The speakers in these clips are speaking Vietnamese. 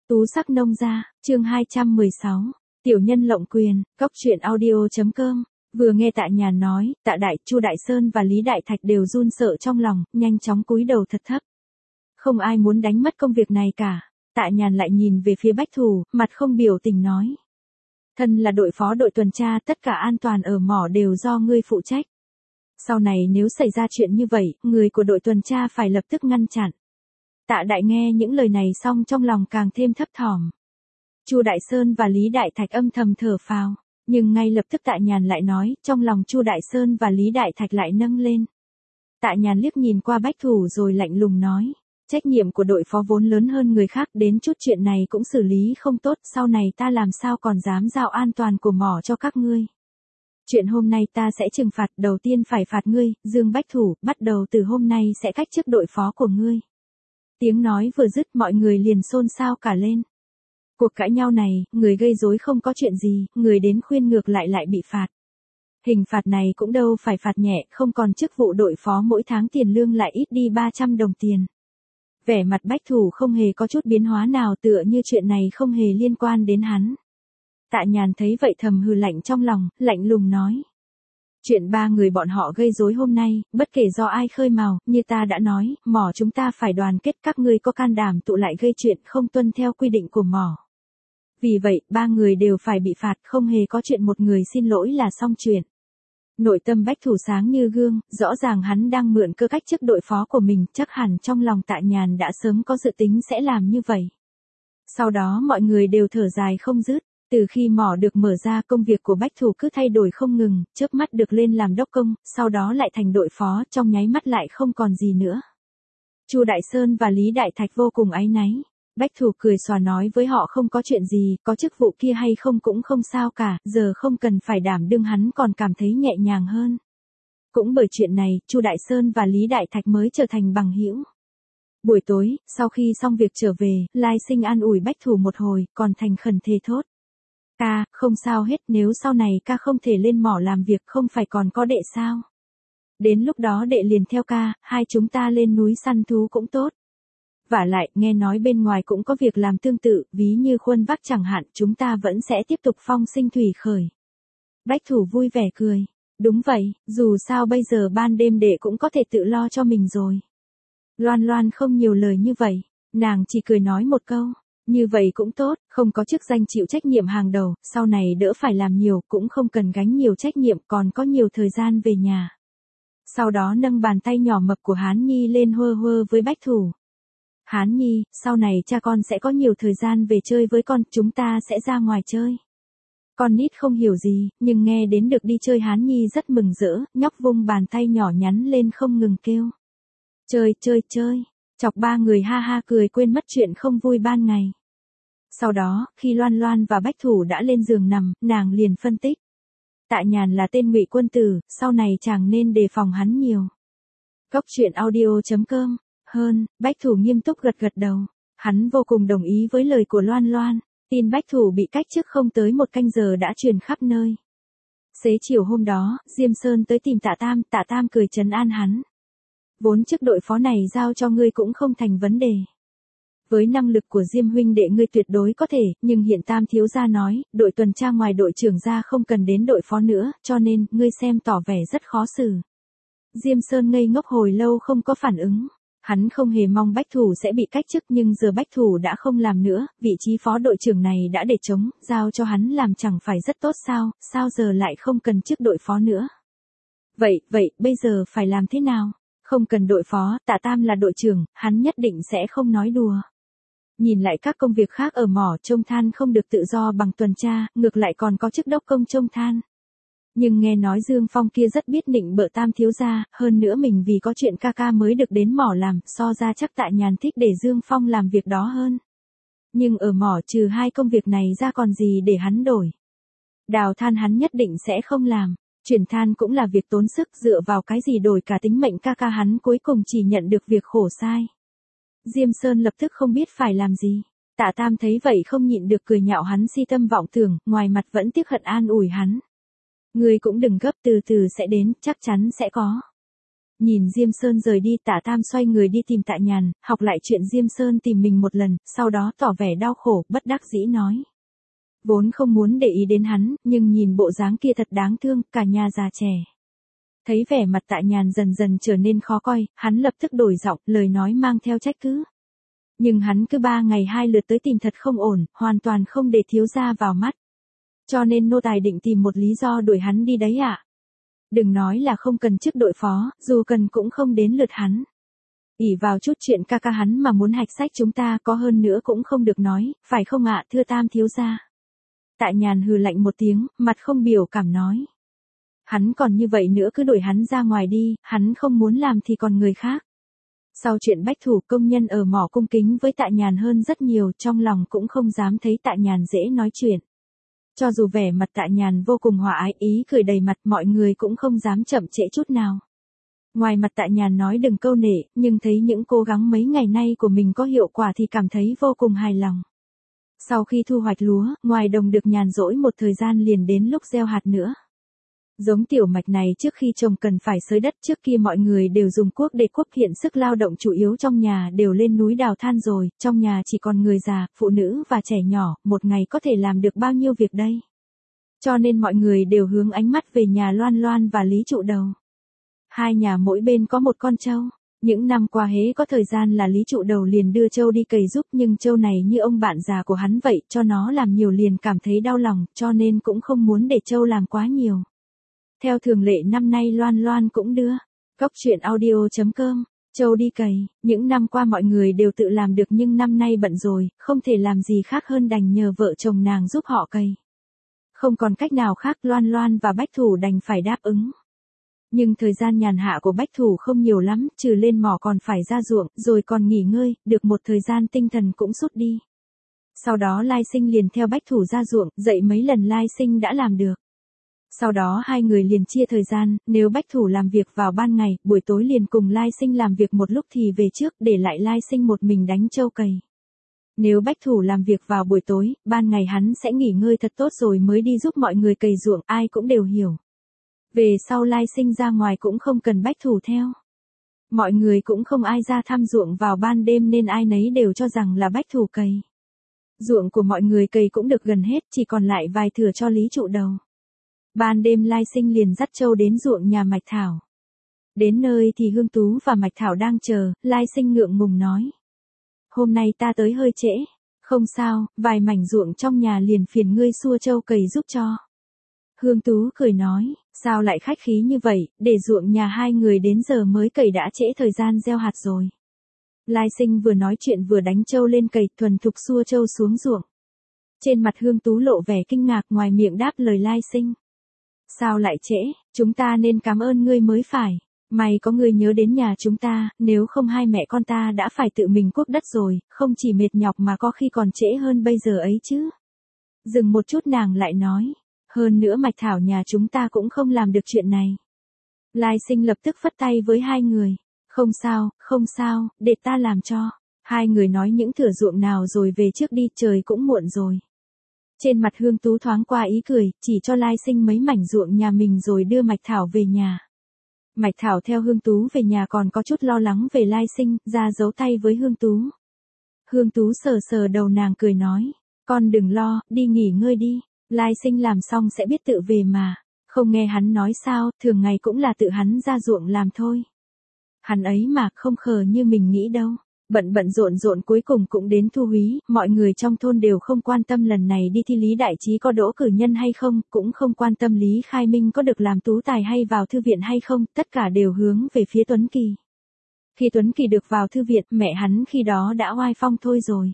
Tú sắc nông gia, chương 216. Tiểu nhân lộng quyền, góc truyện audio.com. Vừa nghe Tạ Nhàn nói, Tạ Đại, Chu Đại Sơn và Lý Đại Thạch đều run sợ trong lòng, nhanh chóng cúi đầu thật thấp. Không ai muốn đánh mất công việc này cả. Tạ Nhàn lại nhìn về phía Bách Thủ, mặt không biểu tình nói. Thân là đội phó đội tuần tra, tất cả an toàn ở mỏ đều do ngươi phụ trách. Sau này nếu xảy ra chuyện như vậy, người của đội tuần tra phải lập tức ngăn chặn. Tạ Đại nghe những lời này xong trong lòng càng thêm thấp thỏm. Chu Đại Sơn và Lý Đại Thạch âm thầm thở phào, nhưng ngay lập tức Tạ Nhàn lại nói, trong lòng Chu Đại Sơn và Lý Đại Thạch lại nâng lên. Tạ Nhàn liếc nhìn qua Bách Thủ rồi lạnh lùng nói, trách nhiệm của đội phó vốn lớn hơn người khác, đến chút chuyện này cũng xử lý không tốt, sau này ta làm sao còn dám giao an toàn của mỏ cho các ngươi. Chuyện hôm nay ta sẽ trừng phạt, đầu tiên phải phạt ngươi, Dương Bách Thủ, bắt đầu từ hôm nay sẽ cách chức đội phó của ngươi. Tiếng nói vừa dứt mọi người liền xôn xao cả lên. Cuộc cãi nhau này, người gây rối không có chuyện gì, người đến khuyên ngược lại bị phạt. Hình phạt này cũng đâu phải phạt nhẹ, không còn chức vụ đội phó mỗi tháng tiền lương lại ít đi 300 đồng tiền. Vẻ mặt Bách Thủ không hề có chút biến hóa nào, tựa như chuyện này không hề liên quan đến hắn. Tạ Nhàn thấy vậy thầm hừ lạnh trong lòng, lạnh lùng nói. Chuyện ba người bọn họ gây rối hôm nay, bất kể do ai khơi mào, như ta đã nói, mỏ chúng ta phải đoàn kết, các ngươi có can đảm tụ lại gây chuyện không tuân theo quy định của mỏ. Vì vậy, ba người đều phải bị phạt, không hề có chuyện một người xin lỗi là xong chuyện. Nội tâm Bách Thủ sáng như gương, rõ ràng hắn đang mượn cơ cách chức đội phó của mình, chắc hẳn trong lòng Tạ Nhàn đã sớm có dự tính sẽ làm như vậy. Sau đó mọi người đều thở dài không dứt. Từ khi mỏ được mở ra, công việc của Bách Thủ cứ thay đổi không ngừng, chớp mắt được lên làm đốc công, sau đó lại thành đội phó, trong nháy mắt lại không còn gì nữa. Chu Đại Sơn và Lý Đại Thạch vô cùng áy náy. Bách Thủ cười xòa nói với họ không có chuyện gì, có chức vụ kia hay không cũng không sao cả, giờ không cần phải đảm đương, hắn còn cảm thấy nhẹ nhàng hơn. Cũng bởi chuyện này, Chu Đại Sơn và Lý Đại Thạch mới trở thành bằng hữu. Buổi tối, sau khi xong việc trở về, Lai Sinh an ủi Bách Thủ một hồi, còn thành khẩn thề thốt. Ca, không sao hết, nếu sau này ca không thể lên mỏ làm việc không phải còn có đệ sao? Đến lúc đó đệ liền theo ca, hai chúng ta lên núi săn thú cũng tốt. Vả lại, nghe nói bên ngoài cũng có việc làm tương tự, ví như khuân vác chẳng hạn, chúng ta vẫn sẽ tiếp tục phong sinh thủy khởi. Bách Thủ vui vẻ cười. Đúng vậy, dù sao bây giờ ban đêm đệ cũng có thể tự lo cho mình rồi. Loan Loan không nhiều lời như vậy, nàng chỉ cười nói một câu. Như vậy cũng tốt, không có chức danh chịu trách nhiệm hàng đầu, sau này đỡ phải làm nhiều, cũng không cần gánh nhiều trách nhiệm, còn có nhiều thời gian về nhà. Sau đó nâng bàn tay nhỏ mập của Hán Nhi lên hơ hơ với Bách Thủ. Hán Nhi, sau này cha con sẽ có nhiều thời gian về chơi với con, chúng ta sẽ ra ngoài chơi. Con nít không hiểu gì, nhưng nghe đến được đi chơi Hán Nhi rất mừng rỡ, nhóc vung bàn tay nhỏ nhắn lên không ngừng kêu. Chơi, chơi, chơi, chọc ba người ha ha cười quên mất chuyện không vui ban ngày. Sau đó, khi Loan Loan và Bách Thủ đã lên giường nằm, nàng liền phân tích. Tạ Nhàn là tên ngụy quân tử, sau này chàng nên đề phòng hắn nhiều. Góc truyện audio.com. Hơn, Bách Thủ nghiêm túc gật gật đầu. Hắn vô cùng đồng ý với lời của Loan Loan. Tin Bách Thủ bị cách chức không tới một canh giờ đã truyền khắp nơi. Xế chiều hôm đó, Diêm Sơn tới tìm Tạ Tam cười trấn an hắn. Vốn chức đội phó này giao cho ngươi cũng không thành vấn đề. Với năng lực của Diêm huynh đệ ngươi tuyệt đối có thể, nhưng hiện Tam thiếu gia nói, đội tuần tra ngoài đội trưởng ra không cần đến đội phó nữa, cho nên, ngươi xem tỏ vẻ rất khó xử. Diêm Sơn ngây ngốc hồi lâu không có phản ứng. Hắn không hề mong Bách Thủ sẽ bị cách chức, nhưng giờ Bách Thủ đã không làm nữa, vị trí phó đội trưởng này đã để trống, giao cho hắn làm chẳng phải rất tốt sao giờ lại không cần chức đội phó nữa. Vậy, bây giờ phải làm thế nào? Không cần đội phó, Tạ Tam là đội trưởng, hắn nhất định sẽ không nói đùa. Nhìn lại các công việc khác ở mỏ, trông than không được tự do bằng tuần tra, ngược lại còn có chức đốc công trông than. Nhưng nghe nói Dương Phong kia rất biết nịnh bợ Tam thiếu gia, hơn nữa mình vì có chuyện ca mới được đến mỏ làm, so ra chắc Tạ Nhàn thích để Dương Phong làm việc đó hơn. Nhưng ở mỏ trừ hai công việc này ra còn gì để hắn đổi. Đào than hắn nhất định sẽ không làm, chuyển than cũng là việc tốn sức, dựa vào cái gì đổi cả tính mệnh ca hắn cuối cùng chỉ nhận được việc khổ sai. Diêm Sơn lập tức không biết phải làm gì. Tạ Tam thấy vậy không nhịn được cười nhạo hắn si tâm vọng tưởng, ngoài mặt vẫn tiếc hận an ủi hắn. Ngươi cũng đừng gấp, từ từ sẽ đến, chắc chắn sẽ có. Nhìn Diêm Sơn rời đi, Tạ Tam xoay người đi tìm Tạ Nhàn, học lại chuyện Diêm Sơn tìm mình một lần, sau đó tỏ vẻ đau khổ, bất đắc dĩ nói. Vốn không muốn để ý đến hắn, nhưng nhìn bộ dáng kia thật đáng thương, cả nhà già trẻ. Thấy vẻ mặt Tạ Nhàn dần dần trở nên khó coi, hắn lập tức đổi giọng, lời nói mang theo trách cứ. Nhưng hắn cứ 3 ngày 2 lượt tới tìm thật không ổn, hoàn toàn không để thiếu gia vào mắt. Cho nên nô tài định tìm một lý do đuổi hắn đi đấy ạ. Đừng nói là không cần chức đội phó, dù cần cũng không đến lượt hắn. Ỷ vào chút chuyện ca ca hắn mà muốn hạch sách chúng ta, có hơn nữa cũng không được nói, phải không ạ, thưa Tam thiếu gia. Tạ Nhàn hừ lạnh một tiếng, mặt không biểu cảm nói. Hắn còn như vậy nữa cứ đuổi hắn ra ngoài đi, hắn không muốn làm thì còn người khác. Sau chuyện Bách Thủ, công nhân ở mỏ cung kính với Tạ Nhàn hơn rất nhiều, trong lòng cũng không dám thấy Tạ Nhàn dễ nói chuyện. Cho dù vẻ mặt Tạ Nhàn vô cùng hòa ái, ý cười đầy mặt, mọi người cũng không dám chậm trễ chút nào. Ngoài mặt Tạ Nhàn nói đừng câu nệ, nhưng thấy những cố gắng mấy ngày nay của mình có hiệu quả thì cảm thấy vô cùng hài lòng. Sau khi thu hoạch lúa, ngoài đồng được nhàn rỗi một thời gian liền đến lúc gieo hạt nữa. Giống tiểu mạch này trước khi trồng cần phải xới đất, trước kia mọi người đều dùng cuốc để cuốc, hiện sức lao động chủ yếu trong nhà đều lên núi đào than rồi, trong nhà chỉ còn người già, phụ nữ và trẻ nhỏ, một ngày có thể làm được bao nhiêu việc đây. Cho nên mọi người đều hướng ánh mắt về nhà Loan Loan và Lý Trụ Đầu. Hai nhà mỗi bên có một con trâu. Những năm qua hễ có thời gian là Lý Trụ Đầu liền đưa trâu đi cày giúp, nhưng trâu này như ông bạn già của hắn vậy, cho nó làm nhiều liền cảm thấy đau lòng, cho nên cũng không muốn để trâu làm quá nhiều. Theo thường lệ năm nay Loan Loan cũng đưa. Góc truyện audio.com, trâu đi cày, những năm qua mọi người đều tự làm được nhưng năm nay bận rồi, không thể làm gì khác hơn đành nhờ vợ chồng nàng giúp họ cày. Không còn cách nào khác, Loan Loan và Bách Thủ đành phải đáp ứng. Nhưng thời gian nhàn hạ của Bách Thủ không nhiều lắm, trừ lên mỏ còn phải ra ruộng, rồi còn nghỉ ngơi, được một thời gian tinh thần cũng sút đi. Sau đó Lai Sinh liền theo Bách Thủ ra ruộng, dậy mấy lần Lai Sinh đã làm được. Sau đó hai người liền chia thời gian, nếu Bách Thủ làm việc vào ban ngày, buổi tối liền cùng Lai Sinh làm việc một lúc thì về trước, để lại Lai Sinh một mình đánh trâu cày. Nếu Bách Thủ làm việc vào buổi tối, ban ngày hắn sẽ nghỉ ngơi thật tốt rồi mới đi giúp mọi người cày ruộng, ai cũng đều hiểu. Về sau Lai Sinh ra ngoài cũng không cần Bách Thủ theo. Mọi người cũng không ai ra thăm ruộng vào ban đêm nên ai nấy đều cho rằng là Bách Thủ cày. Ruộng của mọi người cày cũng được gần hết, chỉ còn lại vài thửa cho Lý Trụ Đầu. Ban đêm Lai Sinh liền dắt trâu đến ruộng nhà Mạch Thảo. Đến nơi thì Hương Tú và Mạch Thảo đang chờ, Lai Sinh ngượng ngùng nói. Hôm nay ta tới hơi trễ. Không sao, vài mảnh ruộng trong nhà liền phiền ngươi xua trâu cày giúp cho. Hương Tú cười nói, sao lại khách khí như vậy, để ruộng nhà hai người đến giờ mới cày đã trễ thời gian gieo hạt rồi. Lai Sinh vừa nói chuyện vừa đánh trâu lên cày, thuần thục xua trâu xuống ruộng. Trên mặt Hương Tú lộ vẻ kinh ngạc, ngoài miệng đáp lời Lai Sinh. Sao lại trễ, chúng ta nên cảm ơn ngươi mới phải. May có ngươi nhớ đến nhà chúng ta, nếu không hai mẹ con ta đã phải tự mình cuốc đất rồi, không chỉ mệt nhọc mà có khi còn trễ hơn bây giờ ấy chứ. Dừng một chút nàng lại nói. Hơn nữa Mạch Thảo nhà chúng ta cũng không làm được chuyện này. Lai Sinh lập tức phất tay với hai người. Không sao, để ta làm cho. Hai người nói những thửa ruộng nào rồi về trước đi, trời cũng muộn rồi. Trên mặt Hương Tú thoáng qua ý cười, chỉ cho Lai Sinh mấy mảnh ruộng nhà mình rồi đưa Mạch Thảo về nhà. Mạch Thảo theo Hương Tú về nhà còn có chút lo lắng về Lai Sinh, ra giấu tay với Hương Tú. Hương Tú sờ sờ đầu nàng cười nói, con đừng lo, đi nghỉ ngơi đi. Lai Sinh làm xong sẽ biết tự về mà. Không nghe hắn nói sao, thường ngày cũng là tự hắn ra ruộng làm thôi. Hắn ấy mà không khờ như mình nghĩ đâu. Bận rộn cuối cùng cũng đến thu húy, mọi người trong thôn đều không quan tâm lần này đi thi Lý Đại Trí có đỗ cử nhân hay không, cũng không quan tâm Lý Khai Minh có được làm tú tài hay vào thư viện hay không, tất cả đều hướng về phía Tuấn Kỳ. Khi Tuấn Kỳ được vào thư viện, mẹ hắn khi đó đã oai phong thôi rồi.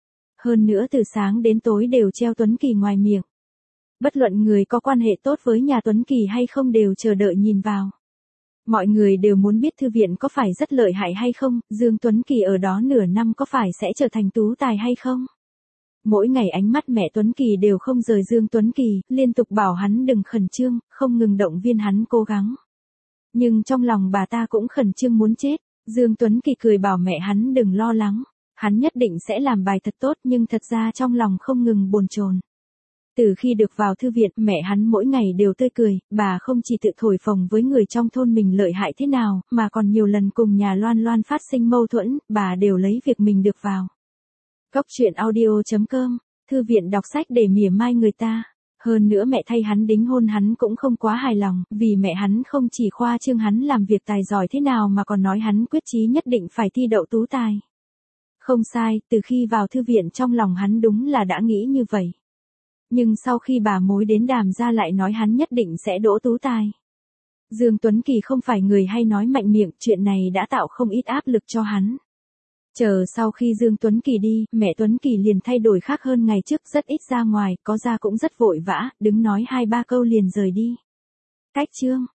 Hơn nữa từ sáng đến tối đều treo Tuấn Kỳ ngoài miệng. Bất luận người có quan hệ tốt với nhà Tuấn Kỳ hay không đều chờ đợi nhìn vào. Mọi người đều muốn biết thư viện có phải rất lợi hại hay không, Dương Tuấn Kỳ ở đó nửa năm có phải sẽ trở thành tú tài hay không. Mỗi ngày ánh mắt mẹ Tuấn Kỳ đều không rời Dương Tuấn Kỳ, liên tục bảo hắn đừng khẩn trương, không ngừng động viên hắn cố gắng. Nhưng trong lòng bà ta cũng khẩn trương muốn chết, Dương Tuấn Kỳ cười bảo mẹ hắn đừng lo lắng, hắn nhất định sẽ làm bài thật tốt nhưng thật ra trong lòng không ngừng bồn chồn. Từ khi được vào thư viện, mẹ hắn mỗi ngày đều tươi cười, bà không chỉ tự thổi phồng với người trong thôn mình lợi hại thế nào, mà còn nhiều lần cùng nhà Loan Loan phát sinh mâu thuẫn, bà đều lấy việc mình được vào. Cốc truyện audio.com, thư viện đọc sách để mỉa mai người ta. Hơn nữa mẹ thay hắn đính hôn hắn cũng không quá hài lòng, vì mẹ hắn không chỉ khoa trương hắn làm việc tài giỏi thế nào mà còn nói hắn quyết chí nhất định phải thi đậu tú tài. Không sai, từ khi vào thư viện trong lòng hắn đúng là đã nghĩ như vậy. Nhưng sau khi bà mối đến đàm ra lại nói hắn nhất định sẽ đỗ tú tài. Dương Tuấn Kỳ không phải người hay nói mạnh miệng, chuyện này đã tạo không ít áp lực cho hắn. Chờ sau khi Dương Tuấn Kỳ đi, mẹ Tuấn Kỳ liền thay đổi khác hơn ngày trước, rất ít ra ngoài, có ra cũng rất vội vã, đứng nói 2-3 câu liền rời đi. Cách chương